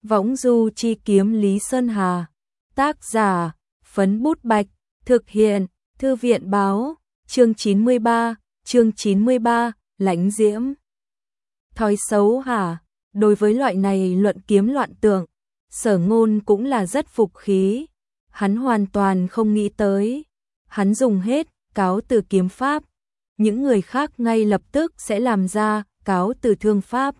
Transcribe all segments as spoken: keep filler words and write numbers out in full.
Võng du chi kiếm Lý Sơn Hà. Tác giả, Phấn Bút Bạch. Thực hiện, Thư viện Báo. Chương chín mươi ba, chương chín mươi ba, Lãnh Diễm. Thói xấu hả? Đối với loại này luận kiếm loạn tượng, Sở Ngôn cũng là rất phục khí. Hắn hoàn toàn không nghĩ tới. Hắn dùng hết cáo từ kiếm pháp. Những người khác ngay lập tức sẽ làm ra cáo từ thương pháp,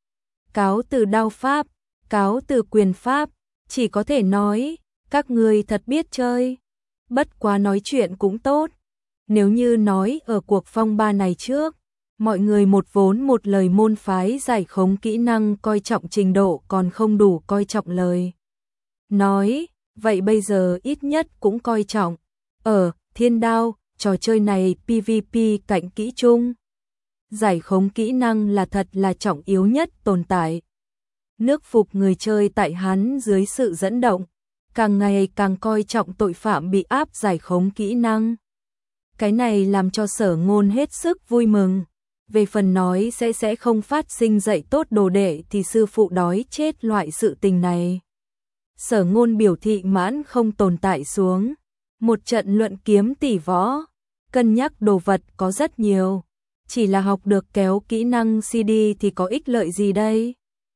cáo từ đao pháp, cáo từ quyền pháp. Chỉ có thể nói, các người thật biết chơi. Bất quá nói chuyện cũng tốt. Nếu như nói ở cuộc phong ba này trước, mọi người một vốn một lời môn phái giải khống kỹ năng coi trọng trình độ còn không đủ coi trọng lời nói, vậy bây giờ ít nhất cũng coi trọng. Ở Thiên Đao, trò chơi này pê vê pê cạnh kỹ chung, giải khống kỹ năng là thật là trọng yếu nhất tồn tại. Nước phục người chơi tại hắn dưới sự dẫn động, càng ngày càng coi trọng tội phạm bị áp giải khống kỹ năng. Cái này làm cho Sở Ngôn hết sức vui mừng. Về phần nói sẽ sẽ không phát sinh dạy tốt đồ đệ thì sư phụ đói chết loại sự tình này, Sở Ngôn biểu thị mãn không tồn tại xuống. Một trận luận kiếm tỷ võ, cân nhắc đồ vật có rất nhiều, chỉ là học được kéo kỹ năng xê đê thì có ích lợi gì đây?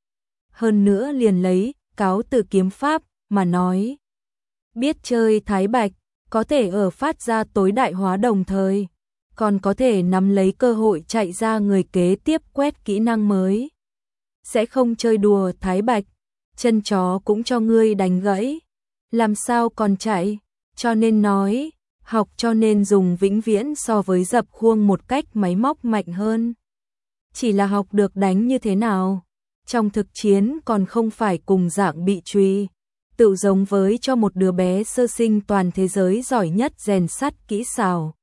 Hơn nữa liền lấy cáo từ kiếm pháp mà nói, biết chơi Thái Bạch, có thể ở phát ra tối đại hóa đồng thời, còn có thể nắm lấy cơ hội chạy ra người kế tiếp quét kỹ năng mới. Sẽ không chơi đùa Thái Bạch, chân chó cũng cho ngươi đánh gãy, làm sao còn chạy? Cho nên nói, học cho nên dùng vĩnh viễn so với dập khuôn một cách máy móc mạnh hơn. Chỉ là học được đánh như thế nào, trong thực chiến còn không phải cùng dạng bị truy, tự giống với cho một đứa bé sơ sinh toàn thế giới giỏi nhất rèn sắt kỹ xảo.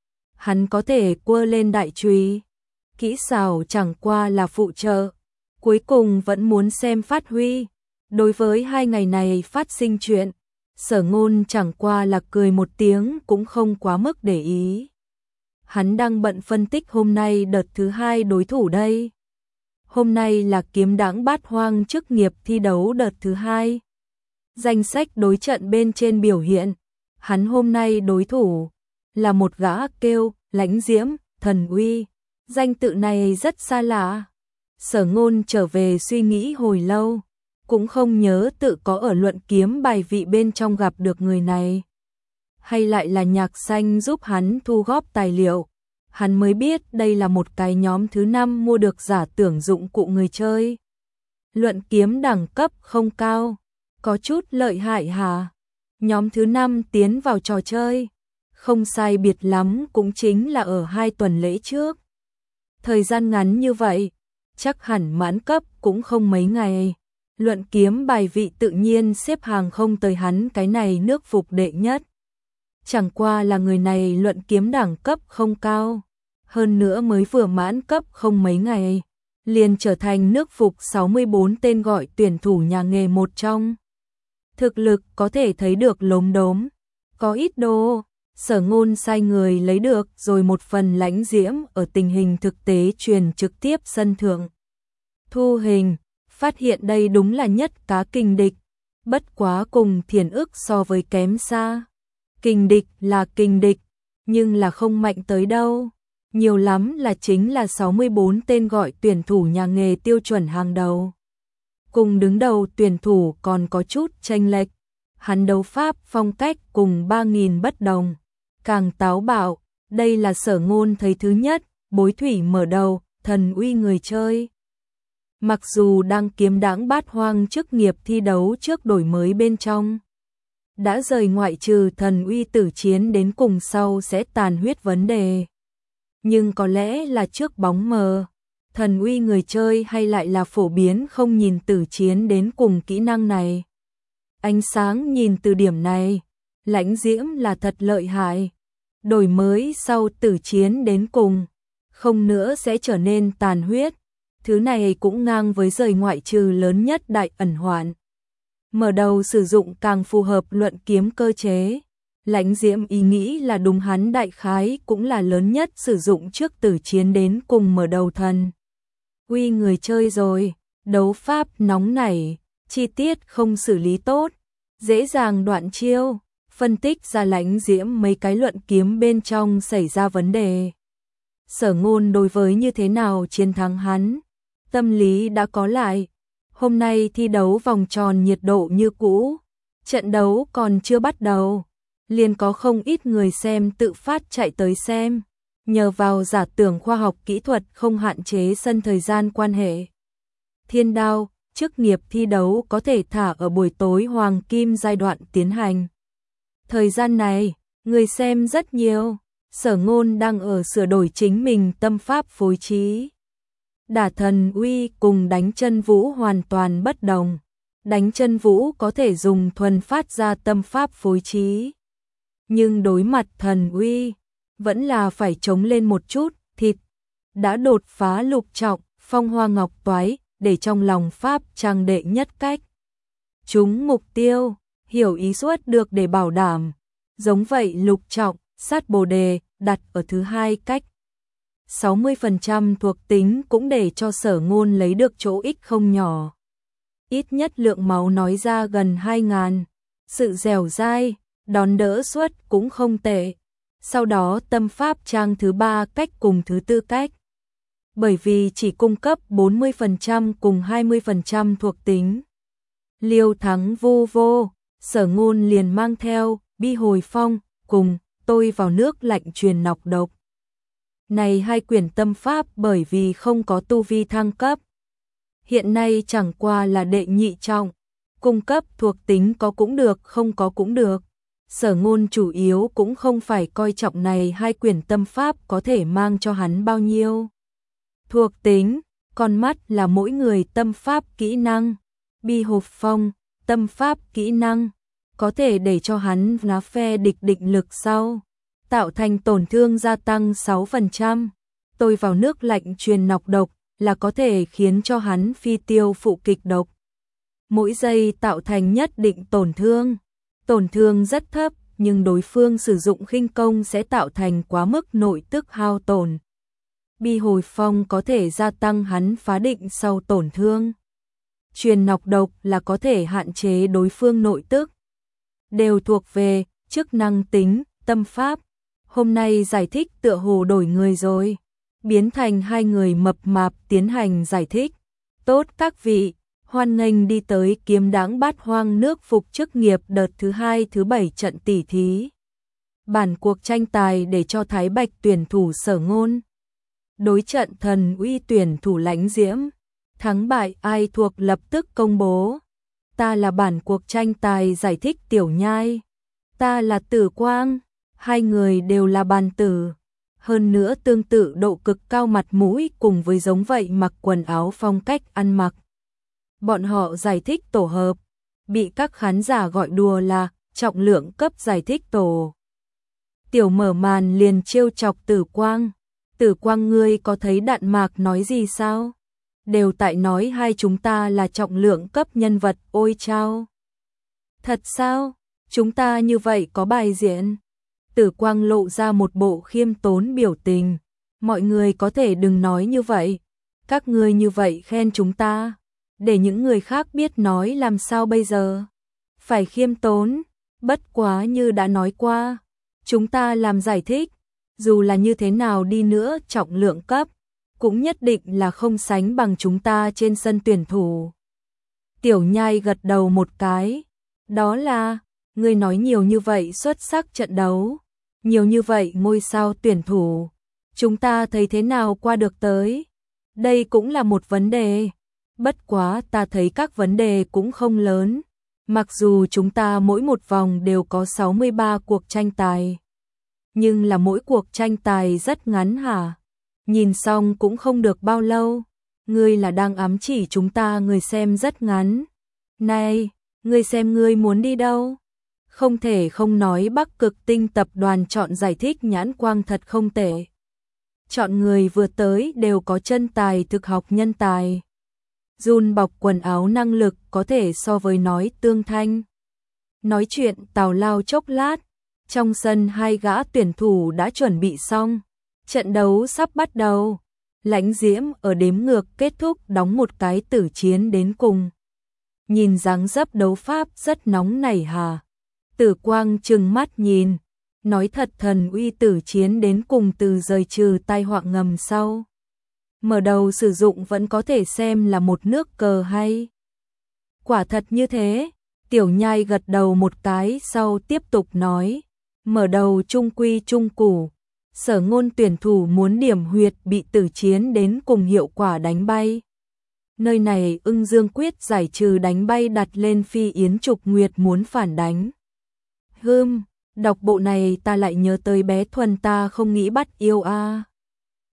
Hắn có thể quơ lên đại truy, kỹ xảo chẳng qua là phụ trợ, cuối cùng vẫn muốn xem phát huy. Đối với hai ngày này phát sinh chuyện, Sở Ngôn chẳng qua là cười một tiếng cũng không quá mức để ý. Hắn đang bận phân tích hôm nay đợt thứ hai đối thủ đây. Hôm nay là kiếm đãng bát hoang chức nghiệp thi đấu đợt thứ hai. Danh sách đối trận bên trên biểu hiện, hắn hôm nay đối thủ là một gã kêu Lãnh Diễm, Thần Uy. Danh tự này rất xa lạ. Sở Ngôn trở về suy nghĩ hồi lâu, cũng không nhớ tự có ở luận kiếm bài vị bên trong gặp được người này. Hay lại là Nhạc Xanh giúp hắn thu góp tài liệu, hắn mới biết đây là một cái nhóm thứ năm mua được giả tưởng dụng cụ người chơi. Luận kiếm đẳng cấp không cao, có chút lợi hại hả? Nhóm thứ năm tiến vào trò chơi, không sai biệt lắm cũng chính là ở hai tuần lễ trước. Thời gian ngắn như vậy, chắc hẳn mãn cấp cũng không mấy ngày. Luận kiếm bài vị tự nhiên xếp hàng không tới hắn cái này nước phục đệ nhất. Chẳng qua là người này luận kiếm đẳng cấp không cao, hơn nữa mới vừa mãn cấp không mấy ngày, liền trở thành nước phục sáu mươi bốn tên gọi tuyển thủ nhà nghề một trong. Thực lực có thể thấy được lốm đốm, có ít đồ. Sở Ngôn sai người lấy được rồi một phần Lãnh Diễm ở tình hình thực tế truyền trực tiếp sân thượng. Thu hình, phát hiện đây đúng là nhất cá kình địch, bất quá cùng Thiền Ức so với kém xa. Kình địch là kình địch, nhưng là không mạnh tới đâu, nhiều lắm là chính là sáu mươi bốn tên gọi tuyển thủ nhà nghề tiêu chuẩn hàng đầu. Cùng đứng đầu tuyển thủ còn có chút chênh lệch, hắn đấu pháp phong cách cùng ba nghìn bất đồng, càng táo bạo. Đây là Sở Ngôn thấy thứ nhất, bối thủy mở đầu, Thần Uy người chơi. Mặc dù đang kiếm đãng bát hoang chức nghiệp thi đấu trước đổi mới bên trong, đã rời ngoại trừ Thần Uy tử chiến đến cùng sau sẽ tàn huyết vấn đề, nhưng có lẽ là trước bóng mờ, Thần Uy người chơi hay lại là phổ biến không nhìn tử chiến đến cùng kỹ năng này. Ánh sáng nhìn từ điểm này, Lãnh Diễm là thật lợi hại. Đổi mới sau tử chiến đến cùng, không nữa sẽ trở nên tàn huyết. Thứ này cũng ngang với rời ngoại trừ lớn nhất đại ẩn hoạn. Mở đầu sử dụng càng phù hợp luận kiếm cơ chế. Lãnh Diễm ý nghĩ là đúng, hắn đại khái cũng là lớn nhất sử dụng trước tử chiến đến cùng mở đầu Thần Uy người chơi rồi. Đấu pháp nóng nảy, chi tiết không xử lý tốt, dễ dàng đoạn chiêu, phân tích ra Lãnh Diễm mấy cái luận kiếm bên trong xảy ra vấn đề. Sở Ngôn đối với như thế nào chiến thắng hắn, tâm lý đã có lại. Hôm nay thi đấu vòng tròn nhiệt độ như cũ, trận đấu còn chưa bắt đầu, liền có không ít người xem tự phát chạy tới xem, nhờ vào giả tưởng khoa học kỹ thuật không hạn chế sân thời gian quan hệ. Thiên Đao, chức nghiệp thi đấu có thể thả ở buổi tối hoàng kim giai đoạn tiến hành. Thời gian này, người xem rất nhiều, Sở Ngôn đang ở sửa đổi chính mình tâm pháp phối trí. Đả thần uy cùng đánh chân vũ hoàn toàn bất đồng. Đánh chân vũ có thể dùng thuần phát ra tâm pháp phối trí. Nhưng đối mặt thần uy, vẫn là phải chống lên một chút, thịt. Đã đột phá lục trọng, phong hoa ngọc toái, để trong lòng pháp trang đệ nhất cách. Chúng mục tiêu, hiểu ý suốt được để bảo đảm. Giống vậy lục trọng, sát bồ đề, đặt ở thứ hai cách. sáu mươi phần trăm thuộc tính cũng để cho Sở Ngôn lấy được chỗ ích không nhỏ. Ít nhất lượng máu nói ra gần hai ngàn. Sự dẻo dai, đón đỡ suất cũng không tệ. Sau đó tâm pháp trang thứ ba cách cùng thứ tư cách. Bởi vì chỉ cung cấp bốn mươi phần trăm cùng hai mươi phần trăm thuộc tính. Liêu thắng vô vô, Sở Ngôn liền mang theo bi hồi phong cùng tôi vào nước lạnh truyền nọc độc. Này hai quyển tâm pháp bởi vì không có tu vi thăng cấp. Hiện nay chẳng qua là đệ nhị trọng, cung cấp thuộc tính có cũng được không có cũng được. Sở Ngôn chủ yếu cũng không phải coi trọng này hai quyển tâm pháp có thể mang cho hắn bao nhiêu thuộc tính, con mắt là mỗi người tâm pháp kỹ năng. Bi hộp phong, tâm pháp kỹ năng, có thể để cho hắn ná phe địch định lực sau, tạo thành tổn thương gia tăng sáu phần trăm. Tôi vào nước lạnh truyền nọc độc là có thể khiến cho hắn phi tiêu phụ kịch độc. Mỗi giây tạo thành nhất định tổn thương. Tổn thương rất thấp, nhưng đối phương sử dụng khinh công sẽ tạo thành quá mức nội tức hao tổn. Bi hồi phong có thể gia tăng hắn phá định sau tổn thương. Truyền nọc độc là có thể hạn chế đối phương nội tức. Đều thuộc về chức năng tính, tâm pháp. Hôm nay giải thích tựa hồ đổi người rồi. Biến thành hai người mập mạp tiến hành giải thích. Tốt các vị, hoan nghênh đi tới Kiếm Đãng Bát Hoang nước phục chức nghiệp đợt thứ hai thứ bảy trận tỷ thí. Bản cuộc tranh tài để cho Thái Bạch tuyển thủ Sở Ngôn. Đối trận thần uy tuyển thủ Lãnh Diễm. Thắng bại ai thuộc lập tức công bố. Ta là bản cuộc tranh tài giải thích Tiểu Nhai. Ta là Tử Quang. Hai người đều là bàn tử. Hơn nữa tương tự độ cực cao mặt mũi cùng với giống vậy mặc quần áo phong cách ăn mặc. Bọn họ giải thích tổ hợp, bị các khán giả gọi đùa là trọng lượng cấp giải thích tổ. Tiểu mở màn liền trêu chọc Tử Quang. Tử Quang ngươi có thấy Đạn Mạc nói gì sao? Đều tại nói hai chúng ta là trọng lượng cấp nhân vật, ôi chao. Thật sao? Chúng ta như vậy có bài diện. Tử Quang lộ ra một bộ khiêm tốn biểu tình. Mọi người có thể đừng nói như vậy. Các ngươi như vậy khen chúng ta. Để những người khác biết nói làm sao bây giờ. Phải khiêm tốn. Bất quá như đã nói qua. Chúng ta làm giải thích. Dù là như thế nào đi nữa trọng lượng cấp. Cũng nhất định là không sánh bằng chúng ta trên sân tuyển thủ. Tiểu Nhai gật đầu một cái. Đó là, ngươi nói nhiều như vậy xuất sắc trận đấu. Nhiều như vậy ngôi sao tuyển thủ. Chúng ta thấy thế nào qua được tới. Đây cũng là một vấn đề. Bất quá ta thấy các vấn đề cũng không lớn. Mặc dù chúng ta mỗi một vòng đều có sáu mươi ba cuộc tranh tài. Nhưng là mỗi cuộc tranh tài rất ngắn hả? Nhìn xong cũng không được bao lâu. Ngươi là đang ám chỉ chúng ta người xem rất ngắn. Này, ngươi xem ngươi muốn đi đâu? Không thể không nói Bắc Cực Tinh tập đoàn chọn giải thích nhãn quang thật không tệ. Chọn người vừa tới đều có chân tài thực học nhân tài. Dùn bọc quần áo năng lực có thể so với nói tương thanh. Nói chuyện tào lao chốc lát. Trong sân hai gã tuyển thủ đã chuẩn bị xong. Trận đấu sắp bắt đầu. Lãnh Diễm ở đếm ngược kết thúc đóng một cái tử chiến đến cùng. nhìn dáng dấp đấu pháp rất nóng nảy hà. Tử Quang trừng mắt nhìn, nói thật thần uy tử chiến đến cùng từ rời trừ tai họa ngầm sau. Mở đầu sử dụng vẫn có thể xem là một nước cờ hay. Quả thật như thế, Tiểu Nhai gật đầu một cái sau tiếp tục nói, mở đầu trung quy trung củ, Sở Ngôn tuyển thủ muốn điểm huyệt bị tử chiến đến cùng hiệu quả đánh bay. Nơi này Ưng Dương quyết giải trừ đánh bay đặt lên Phi Yến Trục Nguyệt muốn phản đánh. Hưm, đọc bộ này ta lại nhớ tới bé Thuần ta không nghĩ bắt yêu a.